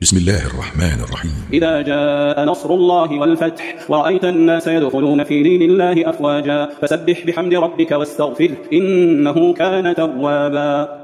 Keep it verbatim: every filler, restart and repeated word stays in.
بسم الله الرحمن الرحيم. إذا جاء نصر الله والفتح ورأيت الناس يدخلون في دين الله أفواجا فسبح بحمد ربك واستغفره إنه كان توابا.